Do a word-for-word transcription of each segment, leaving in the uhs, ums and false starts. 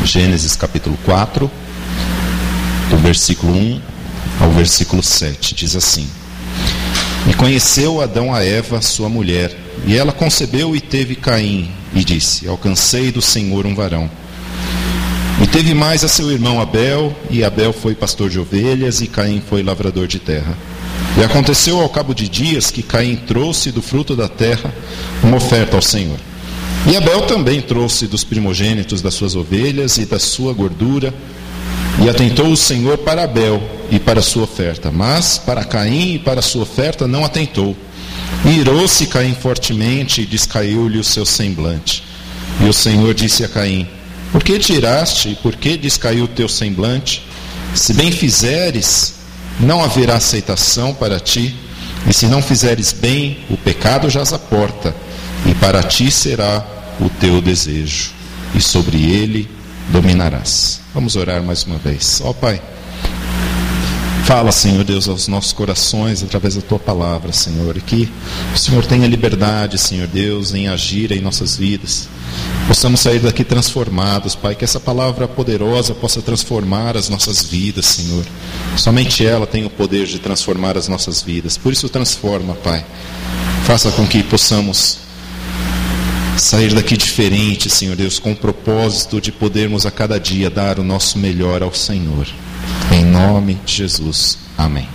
Gênesis capítulo quatro, do versículo um ao versículo sete, diz assim: E conheceu Adão a Eva, sua mulher, e ela concebeu e teve Caim, e disse: Alcancei do Senhor um varão. E teve mais a seu irmão Abel, e Abel foi pastor de ovelhas, e Caim foi lavrador de terra. E aconteceu ao cabo de dias que Caim trouxe do fruto da terra uma oferta ao Senhor. E Abel também trouxe dos primogênitos das suas ovelhas e da sua gordura. E atentou o Senhor para Abel e para a sua oferta, mas para Caim e para a sua oferta não atentou. E irou-se Caim fortemente e descaiu-lhe o seu semblante. E o Senhor disse a Caim: Por que tiraste e por que descaiu o teu semblante? Se bem fizeres, não haverá aceitação para ti, e se não fizeres bem, o pecado jaz à porta, e para ti será o teu desejo, e sobre ele dominarás. Vamos orar mais uma vez. Ó Pai, fala, Senhor Deus, aos nossos corações através da Tua palavra, Senhor, e que o Senhor tenha liberdade, Senhor Deus, em agir em nossas vidas. Possamos sair daqui transformados, Pai, que essa palavra poderosa possa transformar as nossas vidas, Senhor. Somente ela tem o poder de transformar as nossas vidas. Por isso transforma, Pai. Faça com que possamos sair daqui diferente, Senhor Deus, com o propósito de podermos a cada dia dar o nosso melhor ao Senhor. Em nome de Jesus. Amém.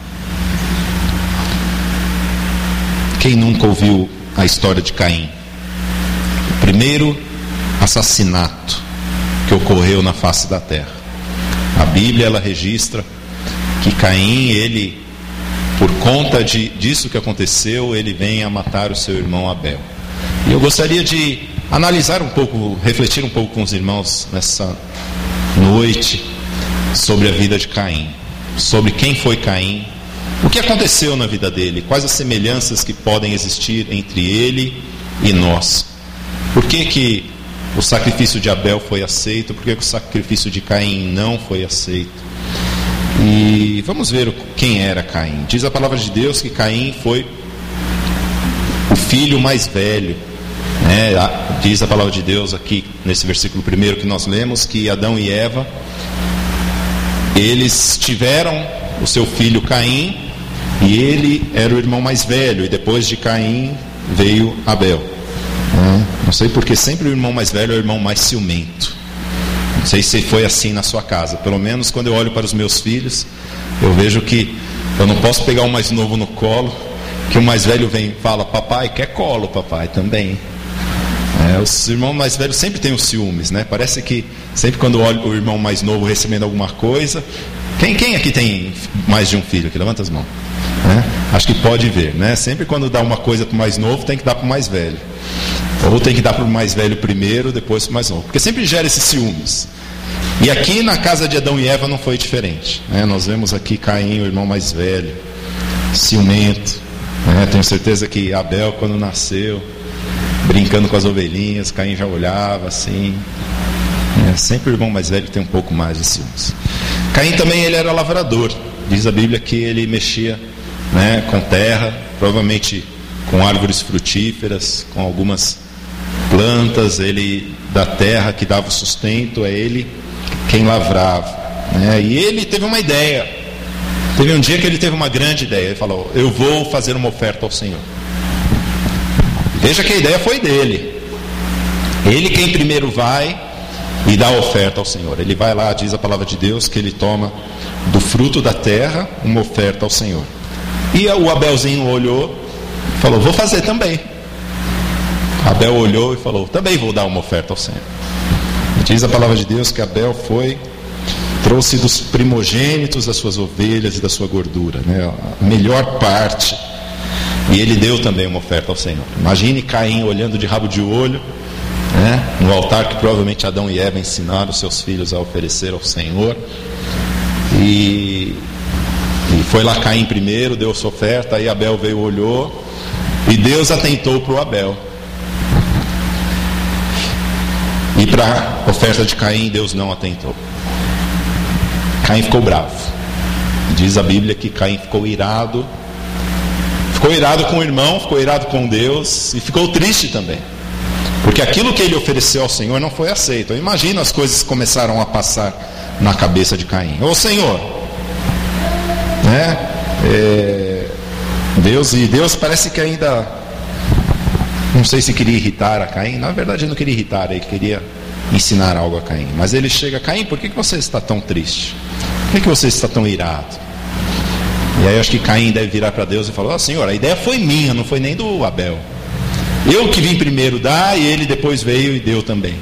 Quem nunca ouviu a história de Caim? O primeiro assassinato que ocorreu na face da terra. A Bíblia, ela registra que Caim, ele, por conta de, disso que aconteceu, ele vem a matar o seu irmão Abel. E eu gostaria de analisar um pouco, refletir um pouco com os irmãos nessa noite sobre a vida de Caim, sobre quem foi Caim, o que aconteceu na vida dele, quais as semelhanças que podem existir entre ele e nós. Por que que o sacrifício de Abel foi aceito, por que que o sacrifício de Caim não foi aceito? E vamos ver quem era Caim. Diz a palavra de Deus que Caim foi o filho mais velho. É, diz a palavra de Deus aqui nesse versículo primeiro que nós lemos, que Adão e Eva, eles tiveram o seu filho Caim, e ele era o irmão mais velho, e depois de Caim veio Abel. É, não sei porque sempre o irmão mais velho é o irmão mais ciumento. Não sei se foi assim na sua casa. Pelo menos quando eu olho para os meus filhos, eu vejo que eu não posso pegar o mais novo no colo, que o mais velho vem e fala: papai, quer colo, papai, também. É, os irmãos mais velhos sempre têm os ciúmes, né? Parece que sempre quando olho o irmão mais novo recebendo alguma coisa. Quem, quem aqui tem mais de um filho? Aqui, levanta as mãos. É, acho que pode ver, né? Sempre quando dá uma coisa para o mais novo, tem que dar para o mais velho. Ou tem que dar para o mais velho primeiro, depois para o mais novo. Porque sempre gera esses ciúmes. E aqui na casa de Adão e Eva não foi diferente, né? Nós vemos aqui Caim, o irmão mais velho, ciumento. É, tenho certeza que Abel, quando nasceu, brincando com as ovelhinhas, Caim já olhava assim. É, sempre o irmão mais velho tem um pouco mais de ciúmes. Caim também, ele era lavrador. Diz a Bíblia que ele mexia, né, com terra, provavelmente com árvores frutíferas, com algumas plantas. Ele, da terra que dava o sustento, é ele quem lavrava, né? E ele teve uma ideia. Teve um dia que ele teve uma grande ideia. Ele falou: eu vou fazer uma oferta ao Senhor. Veja que a ideia foi dele. Ele quem primeiro vai e dá a oferta ao Senhor. Ele vai lá, diz a palavra de Deus, que ele toma do fruto da terra uma oferta ao Senhor. E o Abelzinho olhou e falou: vou fazer também. Abel olhou e falou: também vou dar uma oferta ao Senhor. Diz a palavra de Deus que Abel foi, trouxe dos primogênitos das suas ovelhas e da sua gordura, né, a melhor parte. E ele deu também uma oferta ao Senhor. Imagine Caim olhando de rabo de olho, né, no altar que provavelmente Adão e Eva ensinaram os seus filhos a oferecer ao Senhor. E, e foi lá Caim primeiro, deu sua oferta. Aí Abel veio, olhou, e Deus atentou para o Abel. E para a oferta de Caim, Deus não atentou. Caim ficou bravo. Diz a Bíblia que Caim ficou irado. Ficou irado com o irmão, ficou irado com Deus e ficou triste também. Porque aquilo que ele ofereceu ao Senhor não foi aceito. Eu imagino as coisas que começaram a passar na cabeça de Caim. Ô Senhor, né? É, Deus, e Deus parece que ainda, não sei se queria irritar a Caim. Na verdade ele não queria irritar, ele queria ensinar algo a Caim. Mas ele chega: Caim, por que você está tão triste? Por que você está tão irado? E aí eu acho que Caim deve virar para Deus e falar: ó Senhor, a ideia foi minha, não foi nem do Abel. Eu que vim primeiro dar, e ele depois veio e deu também.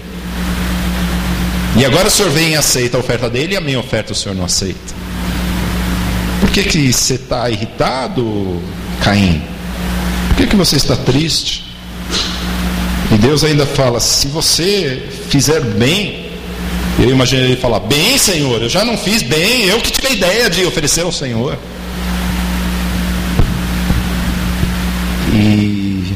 E agora o Senhor vem e aceita a oferta dele, e a minha oferta o Senhor não aceita. Por que que você está irritado, Caim? Por que que você está triste? E Deus ainda fala: se você fizer bem, eu imagino ele falar: bem, Senhor, eu já não fiz bem, eu que tive a ideia de oferecer ao Senhor. E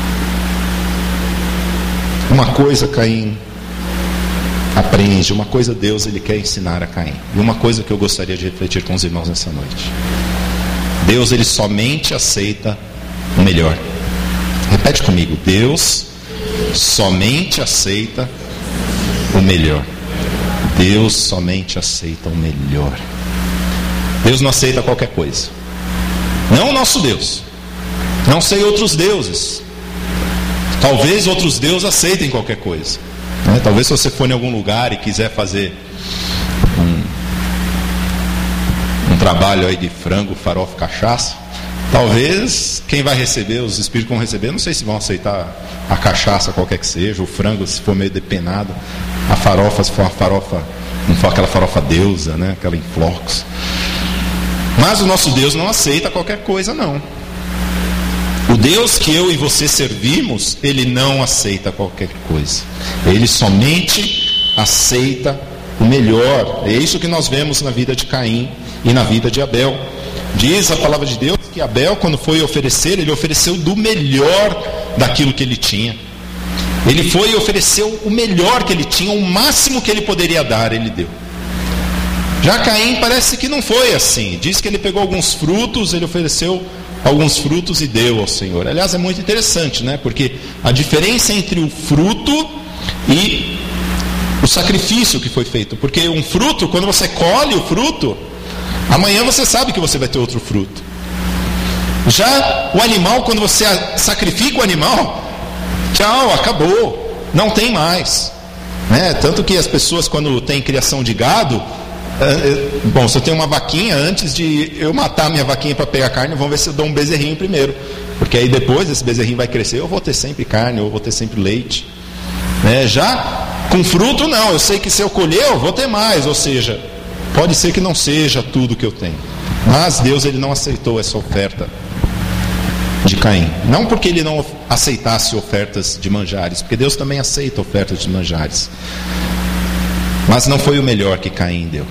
uma coisa Caim aprende, uma coisa Deus ele quer ensinar a Caim, e uma coisa que eu gostaria de refletir com os irmãos nessa noite: Deus ele somente aceita o melhor. Repete comigo: Deus somente aceita o melhor. Deus somente aceita o melhor. Deus não aceita qualquer coisa. Não o nosso Deus. Não sei outros deuses. Talvez outros deuses aceitem qualquer coisa, né? Talvez se você for em algum lugar e quiser fazer um, um trabalho aí de frango, farofa, cachaça, talvez quem vai receber, os espíritos que vão receber, não sei se vão aceitar a cachaça qualquer que seja, o frango se for meio depenado, a farofa se for uma farofa, não for aquela farofa deusa, né? Aquela em flocos. Mas o nosso Deus não aceita qualquer coisa, não. O Deus que eu e você servimos, ele não aceita qualquer coisa. Ele somente aceita o melhor. É isso que nós vemos na vida de Caim e na vida de Abel. Diz a palavra de Deus que Abel, quando foi oferecer, ele ofereceu do melhor daquilo que ele tinha. Ele foi e ofereceu o melhor que ele tinha, o máximo que ele poderia dar, ele deu. Já Caim parece que não foi assim. Diz que ele pegou alguns frutos, ele ofereceu alguns frutos e deu ao Senhor. Aliás, é muito interessante, né? Porque a diferença entre o fruto e o sacrifício que foi feito. Porque um fruto, quando você colhe o fruto, amanhã você sabe que você vai ter outro fruto. Já o animal, quando você sacrifica o animal, tchau, acabou, não tem mais, né? Tanto que as pessoas, quando tem criação de gado, bom, se eu tenho uma vaquinha, antes de eu matar a minha vaquinha para pegar carne, vamos ver se eu dou um bezerrinho primeiro, porque aí depois esse bezerrinho vai crescer, eu vou ter sempre carne, eu vou ter sempre leite, né? Já com fruto não, eu sei que se eu colher eu vou ter mais, ou seja, pode ser que não seja tudo que eu tenho. Mas Deus ele não aceitou essa oferta de Caim, não porque ele não aceitasse ofertas de manjares, porque Deus também aceita ofertas de manjares, mas não foi o melhor que Caim deu.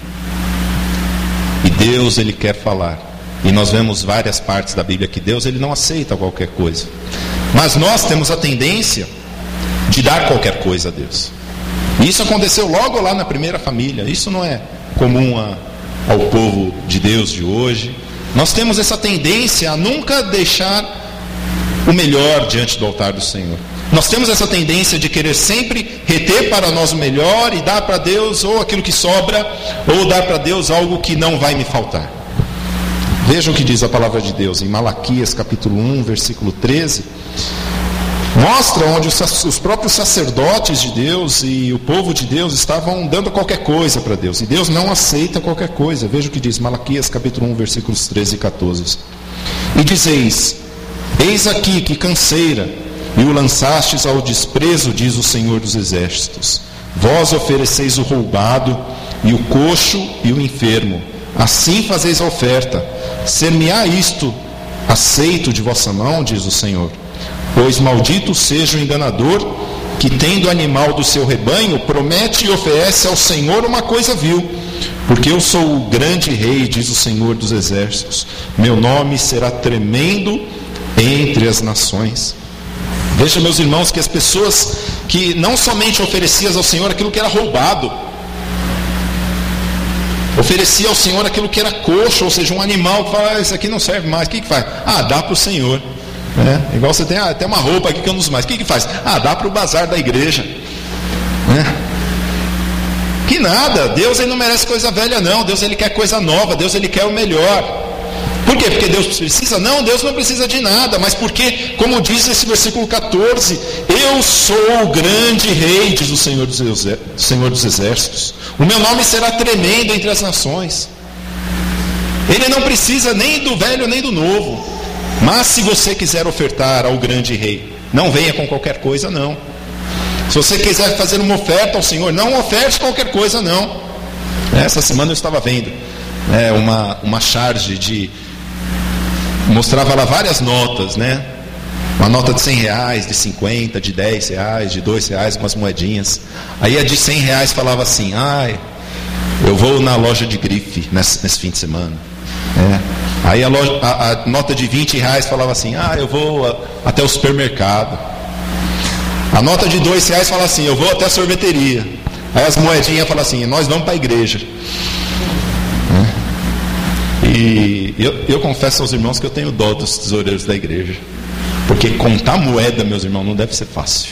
E Deus ele quer falar, e nós vemos várias partes da Bíblia que Deus ele não aceita qualquer coisa, mas nós temos a tendência de dar qualquer coisa a Deus. E isso aconteceu logo lá na primeira família. Isso não é comum a, ao povo de Deus de hoje. Nós temos essa tendência a nunca deixar o melhor diante do altar do Senhor. Nós temos essa tendência de querer sempre reter para nós o melhor e dar para Deus ou aquilo que sobra, ou dar para Deus algo que não vai me faltar. Vejam o que diz a palavra de Deus em Malaquias capítulo um, versículo treze. Mostra onde os, os próprios sacerdotes de Deus e o povo de Deus estavam dando qualquer coisa para Deus, e Deus não aceita qualquer coisa. Veja o que diz Malaquias capítulo um, versículos treze e catorze. E dizeis: eis aqui que canseira, e o lançastes ao desprezo, diz o Senhor dos Exércitos. Vós ofereceis o roubado, e o coxo, e o enfermo. Assim fazeis a oferta. Ser-me-á isto aceito de vossa mão, diz o Senhor. Pois maldito seja o enganador, que tendo animal do seu rebanho, promete e oferece ao Senhor uma coisa vil. Porque eu sou o grande rei, diz o Senhor dos Exércitos. Meu nome será tremendo entre as nações. Veja, meus irmãos, que as pessoas que não somente ofereciam ao Senhor aquilo que era roubado, oferecia ao Senhor aquilo que era coxo, ou seja, um animal que fala: ah, isso aqui não serve mais, o que, que faz? Ah, dá para o Senhor. É, igual você tem ah, tem uma roupa aqui que eu não uso mais. O que que faz? Ah, dá para o bazar da igreja. Né? Que nada, Deus ele não merece coisa velha não. Deus ele quer coisa nova, Deus ele quer o melhor. Por quê? Porque Deus precisa? Não, Deus não precisa de nada. Mas porque, como diz esse versículo catorze, eu sou o grande rei, diz o Senhor dos, Exer- Senhor dos Exércitos. O meu nome será tremendo entre as nações. Ele não precisa nem do velho nem do novo. Mas se você quiser ofertar ao grande rei, não venha com qualquer coisa não. Se você quiser fazer uma oferta ao Senhor, não oferte qualquer coisa não. Essa semana eu estava vendo é, uma, uma charge de... mostrava lá várias notas, né? Uma nota de cem reais, de cinquenta, de dez reais, de dois reais, umas moedinhas. Aí a de cem reais falava assim: ai, eu vou na loja de grife nesse, nesse fim de semana. É. Aí a, loja, a, a nota de vinte reais falava assim: ah, eu vou a, até o supermercado. A nota de dois reais falava assim: eu vou até a sorveteria. Aí as moedinhas falavam assim: nós vamos para a igreja. E eu, eu confesso aos irmãos que eu tenho dó dos tesoureiros da igreja, porque contar moeda, meus irmãos, não deve ser fácil.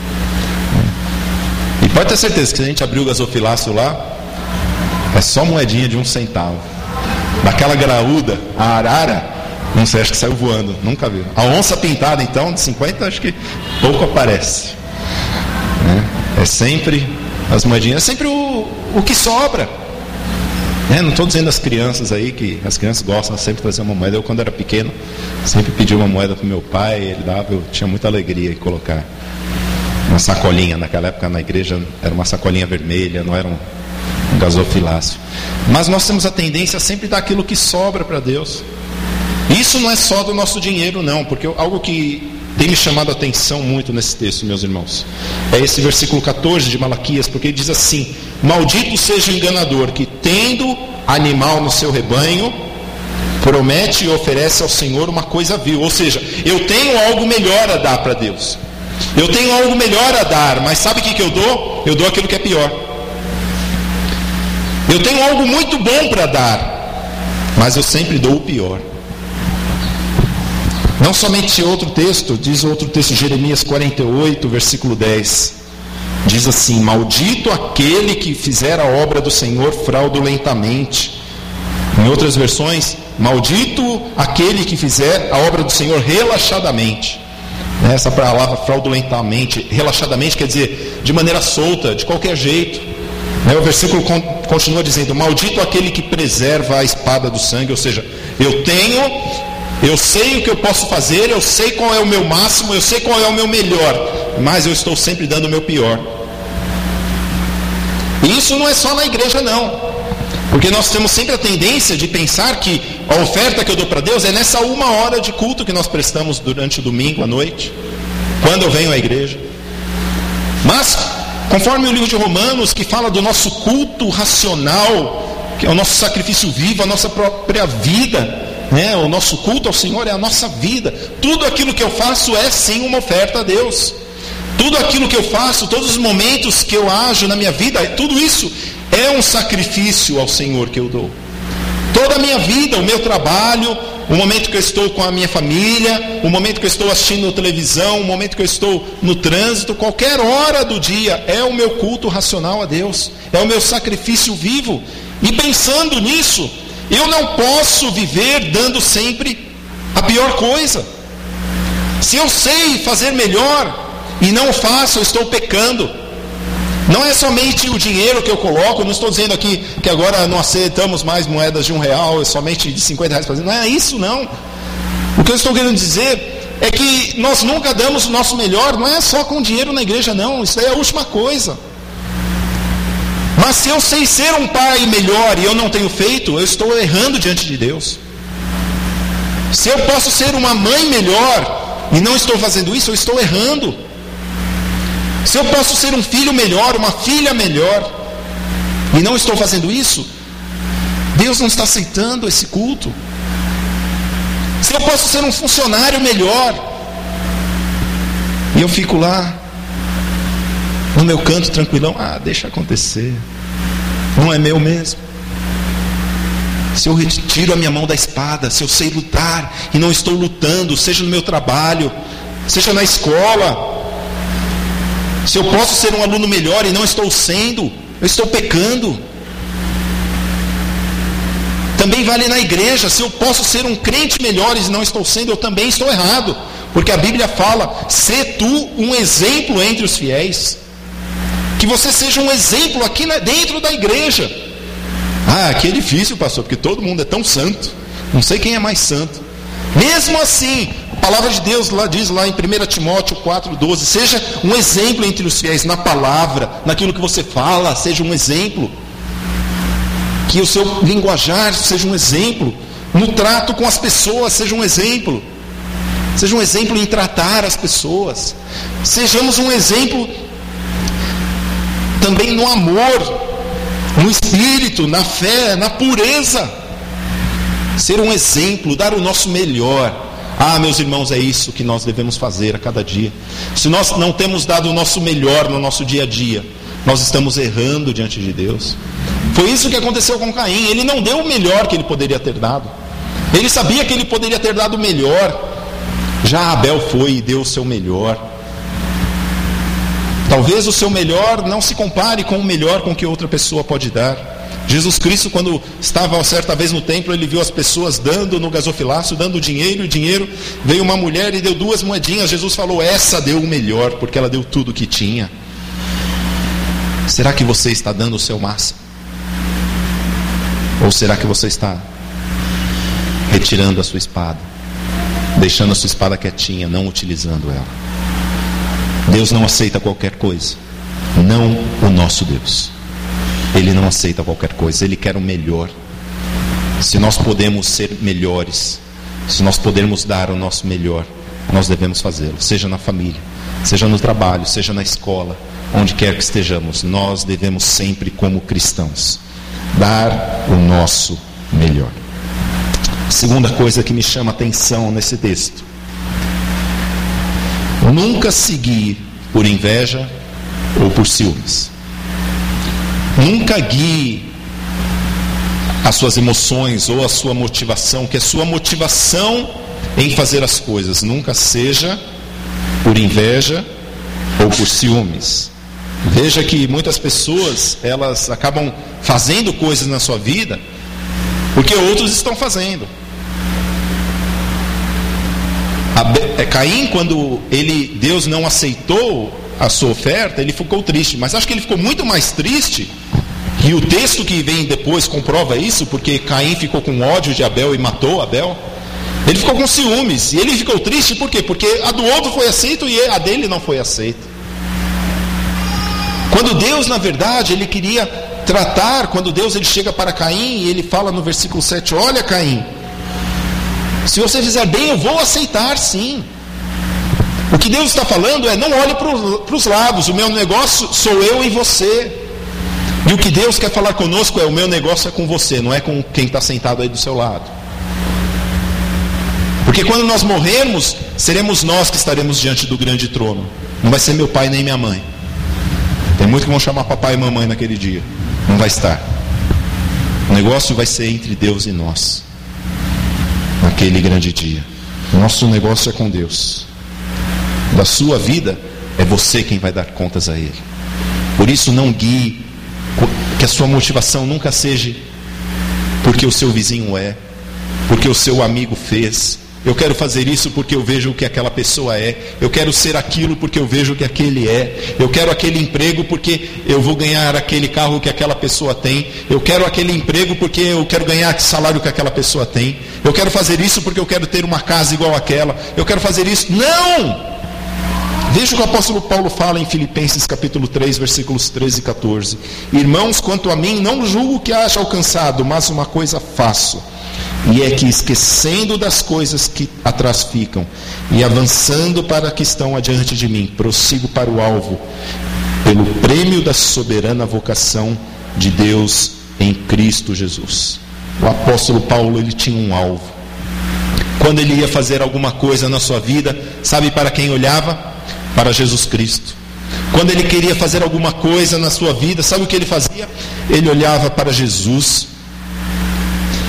E pode ter certeza que se a gente abrir o gasofilácio lá, é só moedinha de um centavo. Daquela graúda, a arara, não sei, acho que saiu voando, nunca viu. A onça pintada, então, de cinquenta, acho que pouco aparece. É sempre as moedinhas, é sempre o, o que sobra. É, não estou dizendo as crianças aí, que as crianças gostam de sempre trazer uma moeda. Eu, quando era pequeno, sempre pedi uma moeda para o meu pai, ele dava, eu tinha muita alegria em colocar uma sacolinha. Naquela época na igreja era uma sacolinha vermelha, não era um, um gasofilácio. Mas nós temos a tendência a sempre dar aquilo que sobra para Deus. Isso não é só do nosso dinheiro não, porque algo que tem me chamado a atenção muito nesse texto, meus irmãos, é esse versículo catorze de Malaquias, porque ele diz assim: maldito seja o enganador que, tendo animal no seu rebanho, promete e oferece ao Senhor uma coisa vil. Ou seja, eu tenho algo melhor a dar para Deus, eu tenho algo melhor a dar, mas sabe o que, que eu dou? Eu dou aquilo que é pior. Eu tenho algo muito bom para dar, mas eu sempre dou o pior. Não somente outro texto, diz outro texto, Jeremias quarenta e oito, versículo dez. Diz assim: maldito aquele que fizer a obra do Senhor fraudulentamente. Em outras versões, maldito aquele que fizer a obra do Senhor relaxadamente. Essa palavra fraudulentamente, relaxadamente, quer dizer de maneira solta, de qualquer jeito. O versículo continua dizendo: maldito aquele que preserva a espada do sangue. Ou seja, eu tenho... eu sei o que eu posso fazer, eu sei qual é o meu máximo, eu sei qual é o meu melhor, mas eu estou sempre dando o meu pior. E isso não é só na igreja não, porque nós temos sempre a tendência de pensar que a oferta que eu dou para Deus é nessa uma hora de culto que nós prestamos durante o domingo à noite, quando eu venho à igreja. Mas, conforme o livro de Romanos, que fala do nosso culto racional, que é o nosso sacrifício vivo, a nossa própria vida, né? O nosso culto ao Senhor é a nossa vida. Tudo aquilo que eu faço é sim uma oferta a Deus. Tudo aquilo que eu faço, todos os momentos que eu ajo na minha vida, tudo isso é um sacrifício ao Senhor que eu dou. Toda a minha vida, o meu trabalho, o momento que eu estou com a minha família, o momento que eu estou assistindo televisão, o momento que eu estou no trânsito, qualquer hora do dia é o meu culto racional a Deus, é o meu sacrifício vivo. E pensando nisso, eu não posso viver dando sempre a pior coisa. Se eu sei fazer melhor e não faço, eu estou pecando. Não é somente o dinheiro que eu coloco, não estou dizendo aqui que agora não aceitamos mais moedas de um real, é somente de cinquenta reais. Não é isso não. O que eu estou querendo dizer é que nós nunca damos o nosso melhor, não é só com dinheiro na igreja não, isso aí é a última coisa. Mas se eu sei ser um pai melhor e eu não tenho feito, eu estou errando diante de Deus. Se eu posso ser uma mãe melhor e não estou fazendo isso, eu estou errando. Se eu posso ser um filho melhor, uma filha melhor, e não estou fazendo isso, Deus não está aceitando esse culto. Se eu posso ser um funcionário melhor, e eu fico lá no meu canto tranquilão, ah, deixa acontecer, não é meu mesmo. Se eu retiro a minha mão da espada, se eu sei lutar e não estou lutando, seja no meu trabalho, seja na escola, se eu posso ser um aluno melhor e não estou sendo, eu estou pecando. Também vale na igreja, se eu posso ser um crente melhor e não estou sendo, eu também estou errado. Porque a Bíblia fala, sê tu um exemplo entre os fiéis. Que você seja um exemplo aqui dentro da igreja. Ah, aqui é difícil, pastor, porque todo mundo é tão santo. Não sei quem é mais santo. Mesmo assim, a palavra de Deus lá diz lá em primeiro Timóteo quatro, doze, seja um exemplo entre os fiéis na palavra, naquilo que você fala, seja um exemplo. Que o seu linguajar seja um exemplo, no trato com as pessoas seja um exemplo. Seja um exemplo em tratar as pessoas. Sejamos um exemplo também no amor, no espírito, na fé, na pureza. Ser um exemplo, dar o nosso melhor. Ah, meus irmãos, é isso que nós devemos fazer a cada dia. Se nós não temos dado o nosso melhor no nosso dia a dia, nós estamos errando diante de Deus. Foi isso que aconteceu com Caim. Ele não deu o melhor que ele poderia ter dado. Ele sabia que ele poderia ter dado o melhor. Já Abel foi e deu o seu melhor. Talvez o seu melhor não se compare com o melhor com que outra pessoa pode dar. Jesus Cristo, quando estava certa vez no templo, ele viu as pessoas dando no gasofilácio, dando dinheiro, e dinheiro, veio uma mulher e deu duas moedinhas. Jesus falou, essa deu o melhor, porque ela deu tudo o que tinha. Será que você está dando o seu máximo? Ou será que você está retirando a sua espada, deixando a sua espada quietinha, não utilizando ela? Deus não aceita qualquer coisa, não o nosso Deus. Ele não aceita qualquer coisa, Ele quer o melhor. Se nós podemos ser melhores, se nós podemos dar o nosso melhor, nós devemos fazê-lo, seja na família, seja no trabalho, seja na escola, onde quer que estejamos. Nós devemos sempre, como cristãos, dar o nosso melhor. Segunda coisa que me chama a atenção nesse texto: nunca seguir por inveja ou por ciúmes. Nunca guie as suas emoções ou a sua motivação, que a sua motivação em fazer as coisas nunca seja por inveja ou por ciúmes. Veja que muitas pessoas, elas acabam fazendo coisas na sua vida porque outros estão fazendo. Caim, quando ele, Deus não aceitou a sua oferta, ele ficou triste, mas acho que ele ficou muito mais triste, e o texto que vem depois comprova isso, porque Caim ficou com ódio de Abel e matou Abel. Ele ficou com ciúmes, e ele ficou triste por quê? Porque a do outro foi aceita e a dele não foi aceita. Quando Deus, na verdade, ele queria tratar, quando Deus ele chega para Caim e ele fala no versículo sete, olha Caim, se você fizer bem eu vou aceitar sim. O que Deus está falando é, não olhe para os lados, o meu negócio sou eu e você. E o que Deus quer falar conosco é, o meu negócio é com você, não é com quem está sentado aí do seu lado. Porque quando nós morrermos, seremos nós que estaremos diante do grande trono. Não vai ser meu pai nem minha mãe. Tem muitos que vão chamar papai e mamãe naquele dia. Não vai estar. O negócio vai ser entre Deus e nós, naquele grande dia. Nosso negócio é com Deus. Da sua vida, é você quem vai dar contas a Ele. Por isso não guie, que a sua motivação nunca seja porque o seu vizinho é, porque o seu amigo fez. Eu quero fazer isso porque eu vejo o que aquela pessoa é. Eu quero ser aquilo porque eu vejo o que aquele é. Eu quero aquele emprego porque eu vou ganhar aquele carro que aquela pessoa tem. Eu quero aquele emprego porque eu quero ganhar o salário que aquela pessoa tem. Eu quero fazer isso porque eu quero ter uma casa igual àquela. Eu quero fazer isso. Não! Veja o que o apóstolo Paulo fala em Filipenses capítulo três, versículos treze e catorze. Irmãos, quanto a mim, não julgo que haja alcançado, mas uma coisa faço. E é que, esquecendo das coisas que atrás ficam e avançando para que estão adiante de mim, prossigo para o alvo, pelo prêmio da soberana vocação de Deus em Cristo Jesus. O apóstolo Paulo, ele tinha um alvo. Quando ele ia fazer alguma coisa na sua vida, sabe para quem olhava? Para Jesus Cristo. Quando ele queria fazer alguma coisa na sua vida, sabe o que ele fazia? Ele olhava para Jesus.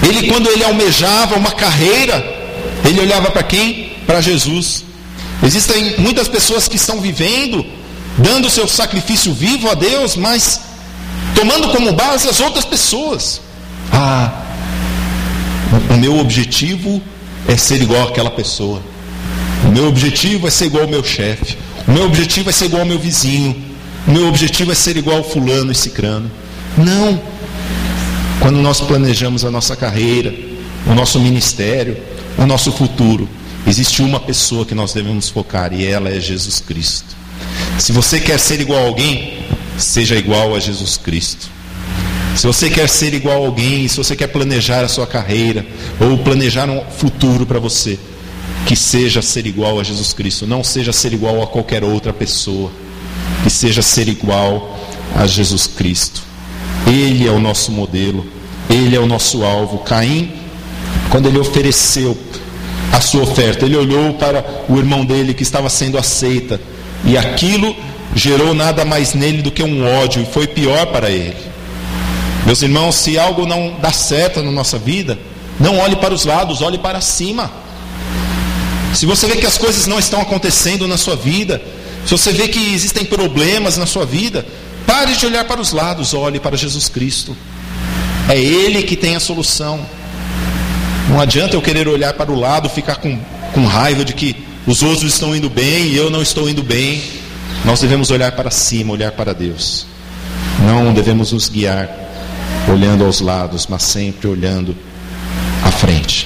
Ele, quando ele almejava uma carreira, ele olhava para quem? Para Jesus. Existem muitas pessoas que estão vivendo, dando seu sacrifício vivo a Deus, mas tomando como base as outras pessoas. Ah, o meu objetivo é ser igual àquela pessoa. O meu objetivo é ser igual ao meu chefe. O meu objetivo é ser igual ao meu vizinho. O meu objetivo é ser igual ao fulano e cicrano. Não. Quando nós planejamos a nossa carreira, o nosso ministério, o nosso futuro, existe uma pessoa que nós devemos focar, e ela é Jesus Cristo. Se você quer ser igual a alguém, seja igual a Jesus Cristo. Se você quer ser igual a alguém, se você quer planejar a sua carreira, ou planejar um futuro para você, que seja ser igual a Jesus Cristo. Não seja ser igual a qualquer outra pessoa, que seja ser igual a Jesus Cristo. Ele é o nosso modelo, Ele é o nosso alvo. Caim, quando ele ofereceu a sua oferta, ele olhou para o irmão dele que estava sendo aceita, e aquilo gerou nada mais nele do que um ódio, e foi pior para ele. Meus irmãos, se algo não dá certo na nossa vida, não olhe para os lados, olhe para cima. Se você vê que as coisas não estão acontecendo na sua vida, se você vê que existem problemas na sua vida, pare de olhar para os lados, olhe para Jesus Cristo. É Ele que tem a solução. Não adianta eu querer olhar para o lado, ficar com, com raiva de que os outros estão indo bem e eu não estou indo bem. Nós devemos olhar para cima, olhar para Deus. Não devemos nos guiar olhando aos lados, mas sempre olhando à frente.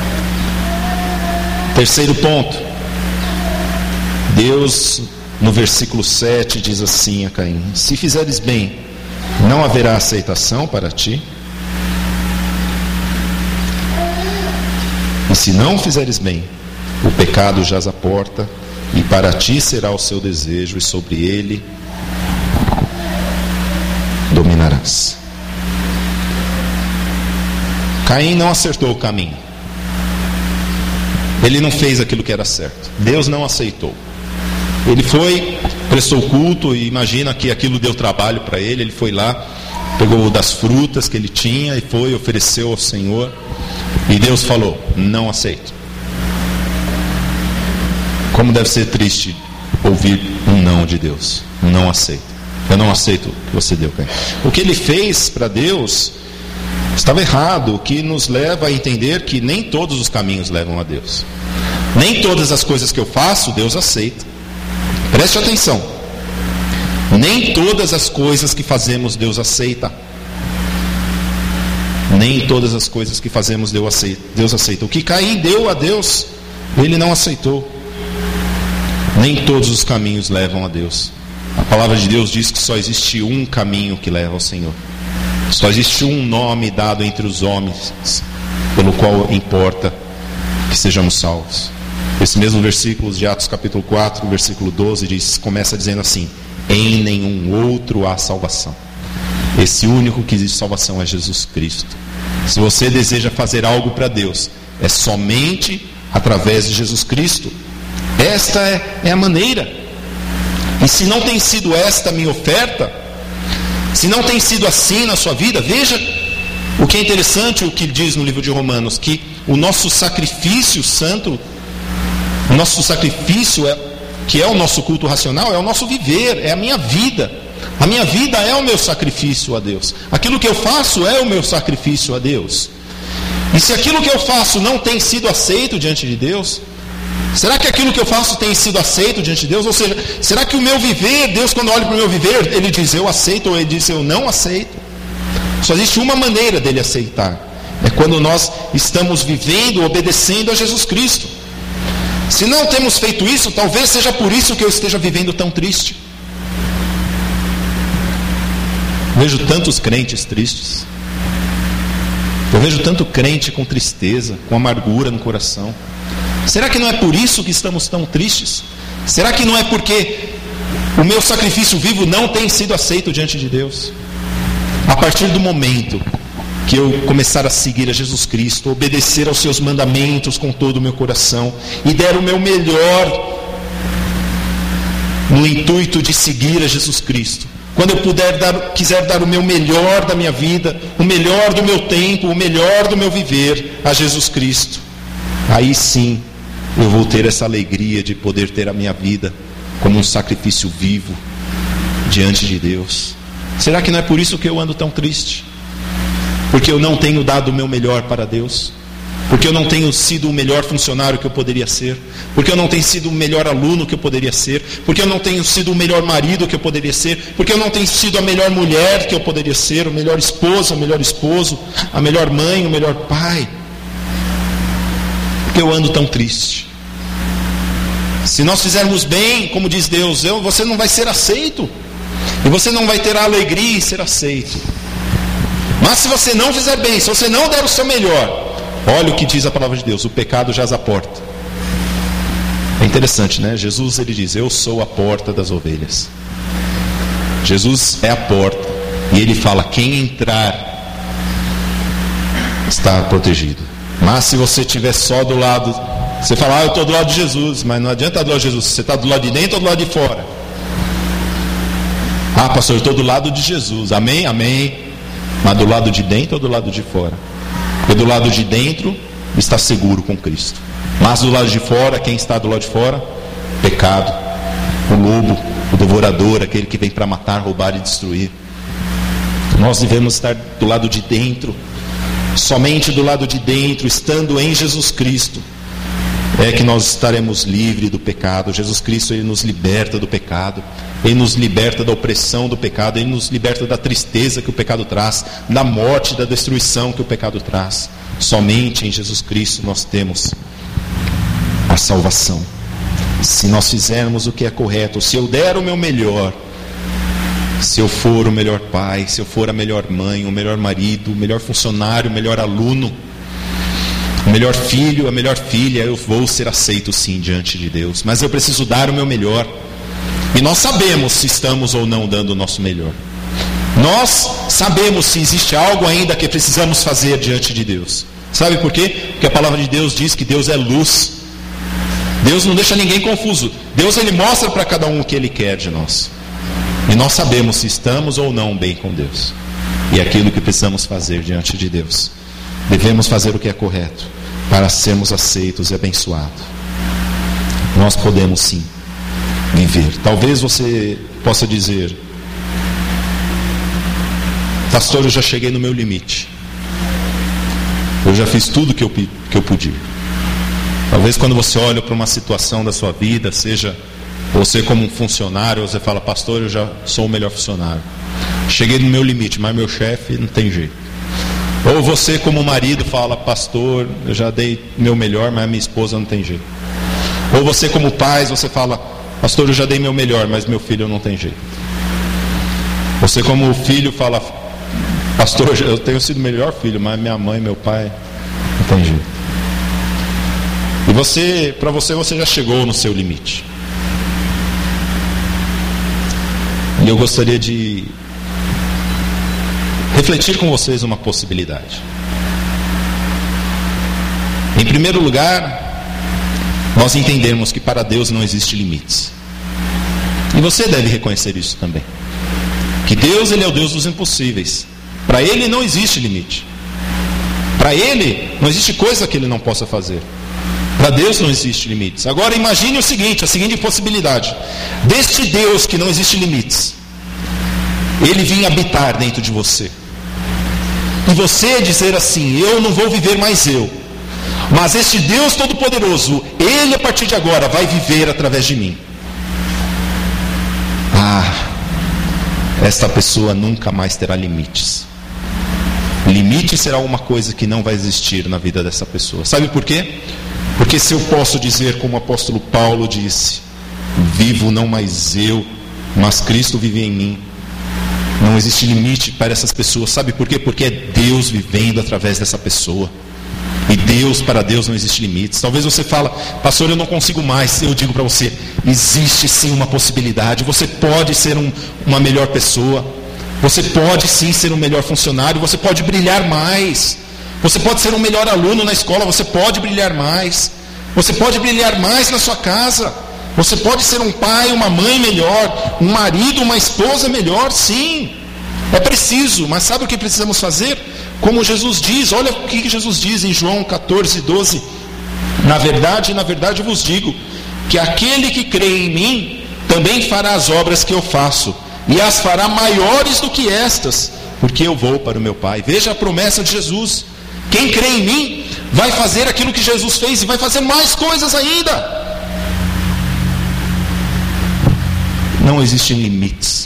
Terceiro ponto. Deus, no versículo sete, diz assim a Caim: se fizeres bem, não haverá aceitação para ti. E se não fizeres bem, o pecado jaz à porta, e para ti será o seu desejo, e sobre ele dominarás. Caim não acertou o caminho. Ele não fez aquilo que era certo. Deus não aceitou. Ele foi, prestou culto, e imagina que aquilo deu trabalho para ele. Ele foi lá, pegou das frutas que ele tinha e foi, ofereceu ao Senhor. E Deus falou: não aceito. Como deve ser triste ouvir um não de Deus. Não aceito. Eu não aceito o que você deu, Caim. O que ele fez para Deus estava errado, o que nos leva a entender que nem todos os caminhos levam a Deus. Nem todas as coisas que eu faço, Deus aceita. Preste atenção. Nem todas as coisas que fazemos, Deus aceita. Nem todas as coisas que fazemos, Deus aceita. Deus aceita. O que Caim deu a Deus, ele não aceitou. Nem todos os caminhos levam a Deus. A palavra de Deus diz que só existe um caminho que leva ao Senhor. Só existe um nome dado entre os homens, pelo qual importa que sejamos salvos. Esse mesmo versículo de Atos capítulo quatro, versículo doze, diz, começa dizendo assim: em nenhum outro há salvação. Esse único que existe salvação é Jesus Cristo. Se você deseja fazer algo para Deus, é somente através de Jesus Cristo. Esta é, é a maneira. E se não tem sido esta a minha oferta, se não tem sido assim na sua vida, veja o que é interessante, o que diz no livro de Romanos, que o nosso sacrifício santo, o nosso sacrifício, é, que é o nosso culto racional, é o nosso viver, é a minha vida. A minha vida é o meu sacrifício a Deus. Aquilo que eu faço é o meu sacrifício a Deus. E se aquilo que eu faço não tem sido aceito diante de Deus, será que aquilo que eu faço tem sido aceito diante de Deus? Ou seja, será que o meu viver, Deus quando olha para o meu viver, Ele diz eu aceito, ou Ele diz eu não aceito? Só existe uma maneira dele aceitar. É quando nós estamos vivendo, obedecendo a Jesus Cristo. Se não temos feito isso, talvez seja por isso que eu esteja vivendo tão triste. Vejo tantos crentes tristes. Eu vejo tanto crente com tristeza, com amargura no coração. Será que não é por isso que estamos tão tristes? Será que não é porque o meu sacrifício vivo não tem sido aceito diante de Deus? A partir do momento que eu começar a seguir a Jesus Cristo, obedecer aos seus mandamentos com todo o meu coração e der o meu melhor no intuito de seguir a Jesus Cristo, quando eu puder dar, quiser dar o meu melhor da minha vida, o melhor do meu tempo, o melhor do meu viver a Jesus Cristo, aí sim eu vou ter essa alegria de poder ter a minha vida como um sacrifício vivo diante de Deus. Será que não é por isso que eu ando tão triste? Porque eu não tenho dado o meu melhor para Deus? Porque eu não tenho sido o melhor funcionário que eu poderia ser? Porque eu não tenho sido o melhor aluno que eu poderia ser? Porque eu não tenho sido o melhor marido que eu poderia ser? Porque eu não tenho sido a melhor mulher que eu poderia ser? O melhor esposa, o melhor esposo, a melhor mãe, o melhor pai? Porque eu ando tão triste. Se nós fizermos bem, como diz Deus, eu, você não vai ser aceito. E você não vai ter a alegria em ser aceito. Mas se você não fizer bem, se você não der o seu melhor, olha o que diz a palavra de Deus: o pecado jaz à porta. É interessante, né? Jesus, ele diz: eu sou a porta das ovelhas. Jesus é a porta. E ele fala: quem entrar está protegido. Mas se você estiver só do lado, você fala: ah, eu estou do lado de Jesus. Mas não adianta estar do lado de Jesus. Você está do lado de dentro ou do lado de fora? Ah, pastor, eu estou do lado de Jesus. Amém? Amém. Mas do lado de dentro ou do lado de fora? Porque do lado de dentro está seguro com Cristo. Mas do lado de fora, quem está do lado de fora? Pecado, o lobo, o devorador, aquele que vem para matar, roubar e destruir. Nós devemos estar do lado de dentro. Somente do lado de dentro, estando em Jesus Cristo, é que nós estaremos livres do pecado. Jesus Cristo, ele nos liberta do pecado. Ele nos liberta da opressão do pecado. Ele nos liberta da tristeza que o pecado traz, da morte, da destruição que o pecado traz. Somente em Jesus Cristo nós temos a salvação. Se nós fizermos o que é correto, se eu der o meu melhor, se eu for o melhor pai, se eu for a melhor mãe, o melhor marido, o melhor funcionário, o melhor aluno, o melhor filho, a melhor filha, eu vou ser aceito sim diante de Deus. Mas eu preciso dar o meu melhor. E nós sabemos se estamos ou não dando o nosso melhor. Nós sabemos se existe algo ainda que precisamos fazer diante de Deus. Sabe por quê? Porque a palavra de Deus diz que Deus é luz. Deus não deixa ninguém confuso. Deus, ele mostra para cada um o que ele quer de nós. E nós sabemos se estamos ou não bem com Deus. E é aquilo que precisamos fazer diante de Deus. Devemos fazer o que é correto para sermos aceitos e abençoados. Nós podemos sim viver. Talvez você possa dizer: pastor, eu já cheguei no meu limite. Eu já fiz tudo que eu, que eu podia. Talvez quando você olha para uma situação da sua vida, seja você como um funcionário, você fala: pastor, eu já sou o melhor funcionário. Cheguei no meu limite, mas meu chefe não tem jeito. Ou você como marido fala: pastor, eu já dei meu melhor, mas minha esposa não tem jeito. Ou você como pai, você fala: pastor, eu já dei meu melhor, mas meu filho não tem jeito. Você como filho fala: pastor, eu tenho sido o melhor filho, mas minha mãe, meu pai não tem jeito. E você, para você, você já chegou no seu limite. E eu gostaria de refletir com vocês uma possibilidade. Em primeiro lugar, nós entendemos que para Deus não existe limites. E você deve reconhecer isso também. Que Deus, ele é o Deus dos impossíveis. Para Ele não existe limite. Para Ele não existe coisa que Ele não possa fazer. Para Deus não existe limites. Agora imagine o seguinte, a seguinte possibilidade: deste Deus que não existe limites, Ele vir habitar dentro de você. E você dizer assim: eu não vou viver mais eu, mas este Deus Todo-Poderoso, Ele a partir de agora vai viver através de mim. Ah, esta pessoa nunca mais terá limites. Limite será uma coisa que não vai existir na vida dessa pessoa. Sabe por quê? Porque se eu posso dizer como o apóstolo Paulo disse: vivo não mais eu, mas Cristo vive em mim. Não existe limite para essas pessoas. Sabe por quê? Porque é Deus vivendo através dessa pessoa. E Deus, para Deus não existe limites. Talvez você fala: pastor, eu não consigo mais. Eu digo para você: existe sim uma possibilidade. Você pode ser um, uma melhor pessoa. Você pode sim ser um melhor funcionário. Você pode brilhar mais. Você pode ser um melhor aluno na escola. Você pode brilhar mais. Você pode brilhar mais na sua casa. Você pode ser um pai, uma mãe melhor, um marido, uma esposa melhor, sim. É preciso, mas sabe o que precisamos fazer? Como Jesus diz, olha o que Jesus diz em João catorze, doze. Na verdade, na verdade eu vos digo, que aquele que crê em mim, também fará as obras que eu faço, e as fará maiores do que estas, porque eu vou para o meu Pai. Veja a promessa de Jesus. Quem crê em mim, vai fazer aquilo que Jesus fez, e vai fazer mais coisas ainda. Não existem limites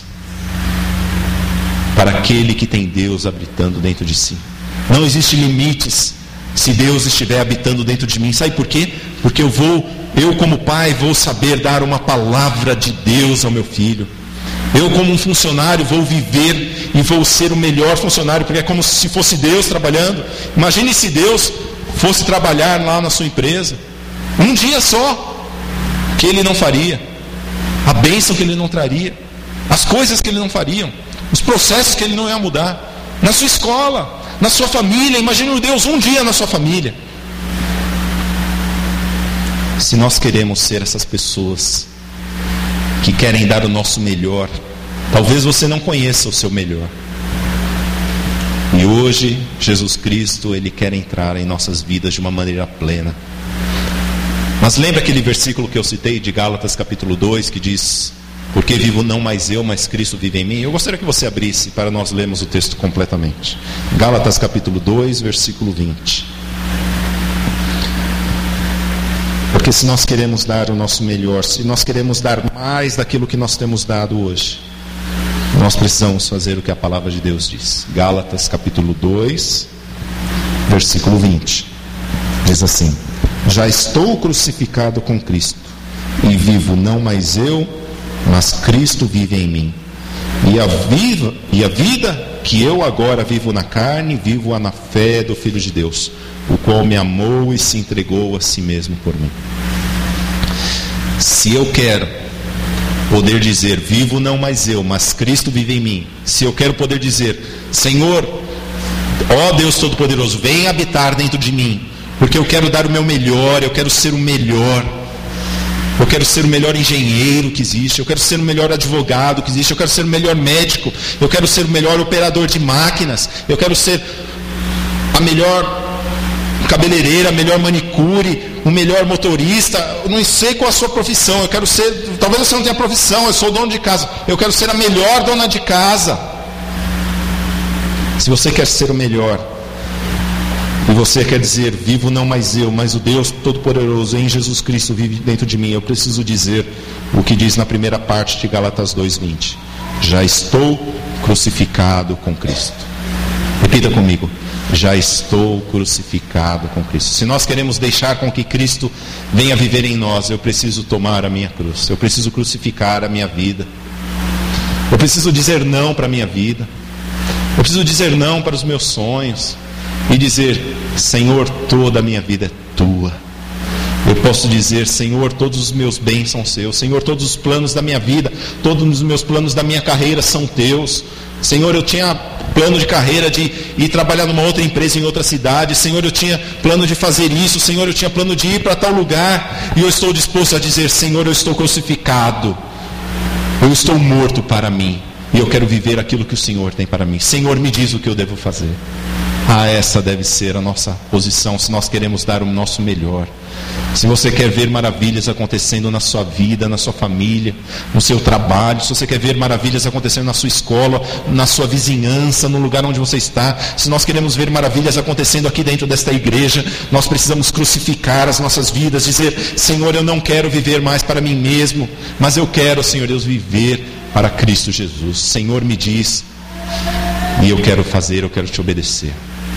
para aquele que tem Deus habitando dentro de si. Não existem limites se Deus estiver habitando dentro de mim. Sabe por quê? Porque eu vou, eu como pai, vou saber dar uma palavra de Deus ao meu filho. Eu como um funcionário vou viver e vou ser o melhor funcionário, porque é como se fosse Deus trabalhando. Imagine se Deus fosse trabalhar lá na sua empresa, um dia só, que Ele não faria, a bênção que Ele não traria, as coisas que Ele não faria, os processos que Ele não ia mudar, na sua escola, na sua família. Imagine o Deus um dia na sua família. Se nós queremos ser essas pessoas que querem dar o nosso melhor, talvez você não conheça o seu melhor, e hoje Jesus Cristo, Ele quer entrar em nossas vidas de uma maneira plena. Mas lembra aquele versículo que eu citei de Gálatas capítulo dois, que diz: porque vivo não mais eu, mas Cristo vive em mim? Eu gostaria que você abrisse para nós lermos o texto completamente. Gálatas capítulo dois, versículo vinte. Porque se nós queremos dar o nosso melhor, se nós queremos dar mais daquilo que nós temos dado hoje, nós precisamos fazer o que a palavra de Deus diz. Gálatas capítulo dois, versículo vinte. Diz assim: já estou crucificado com Cristo, e vivo não mais eu, mas Cristo vive em mim. E a, viva, e a vida que eu agora vivo na carne, vivo-a na fé do Filho de Deus, o qual me amou e se entregou a si mesmo por mim. Se eu quero poder dizer, vivo não mais eu, mas Cristo vive em mim, se eu quero poder dizer, Senhor, ó Deus Todo-Poderoso, vem habitar dentro de mim, porque eu quero dar o meu melhor, eu quero ser o melhor, eu quero ser o melhor engenheiro que existe, eu quero ser o melhor advogado que existe, eu quero ser o melhor médico, eu quero ser o melhor operador de máquinas, eu quero ser a melhor cabeleireira, a melhor manicure, o melhor motorista. Eu não sei qual a sua profissão, eu quero ser, talvez você não tenha profissão, eu sou dono de casa, eu quero ser a melhor dona de casa. Se você quer ser o melhor, e você quer dizer, vivo não mais eu, mas o Deus Todo-Poderoso em Jesus Cristo vive dentro de mim, eu preciso dizer o que diz na primeira parte de Gálatas dois, vinte. Já estou crucificado com Cristo. Repita comigo: já estou crucificado com Cristo. Se nós queremos deixar com que Cristo venha viver em nós, eu preciso tomar a minha cruz, eu preciso crucificar a minha vida, eu preciso dizer não para a minha vida, eu preciso dizer não para os meus sonhos, e dizer, Senhor, toda a minha vida é tua. Eu posso dizer, Senhor, todos os meus bens são seus. Senhor, todos os planos da minha vida, todos os meus planos da minha carreira são teus. Senhor, eu tinha plano de carreira de ir trabalhar numa outra empresa em outra cidade. Senhor, eu tinha plano de fazer isso. Senhor, eu tinha plano de ir para tal lugar. E eu estou disposto a dizer, Senhor, eu estou crucificado, eu estou morto para mim, e eu quero viver aquilo que o Senhor tem para mim. Senhor, me diz o que eu devo fazer. Ah, essa deve ser a nossa posição se nós queremos dar o nosso melhor. Se você quer ver maravilhas acontecendo na sua vida, na sua família, no seu trabalho, se você quer ver maravilhas acontecendo na sua escola, na sua vizinhança, no lugar onde você está, se nós queremos ver maravilhas acontecendo aqui dentro desta igreja, nós precisamos crucificar as nossas vidas, dizer, Senhor, eu não quero viver mais para mim mesmo, mas eu quero, Senhor Deus, viver para Cristo Jesus. Senhor, me diz, e eu quero fazer, eu quero te obedecer.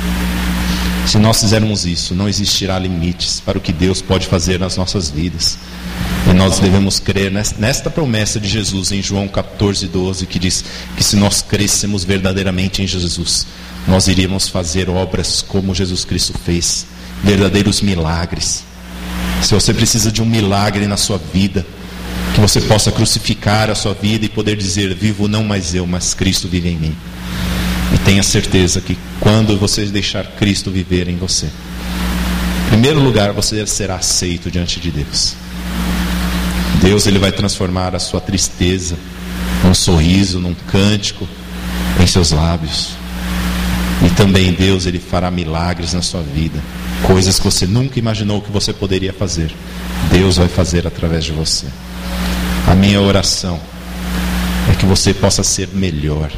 Se nós fizermos isso, não existirá limites para o que Deus pode fazer nas nossas vidas. E nós devemos crer nesta promessa de Jesus em João catorze, doze, que diz que se nós crescemos verdadeiramente em Jesus, nós iríamos fazer obras como Jesus Cristo fez, verdadeiros milagres. Se você precisa de um milagre na sua vida, que você possa crucificar a sua vida e poder dizer, vivo não mais eu, mas Cristo vive em mim. E tenha certeza que quando você deixar Cristo viver em você, em primeiro lugar, você será aceito diante de Deus. Deus, Ele vai transformar a sua tristeza num sorriso, num cântico em seus lábios. E também Deus, Ele fará milagres na sua vida, coisas que você nunca imaginou que você poderia fazer. Deus vai fazer através de você. A minha oração é que você possa ser melhor.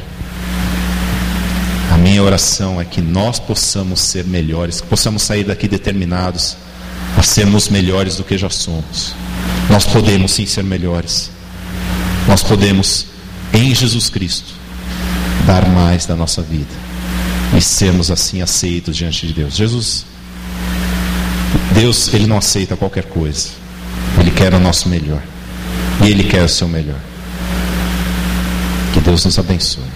A minha oração é que nós possamos ser melhores, que possamos sair daqui determinados a sermos melhores do que já somos. Nós podemos sim ser melhores. Nós podemos, em Jesus Cristo, dar mais da nossa vida e sermos assim aceitos diante de Deus. Jesus, Deus, Ele não aceita qualquer coisa. Ele quer o nosso melhor. E Ele quer o seu melhor. Que Deus nos abençoe.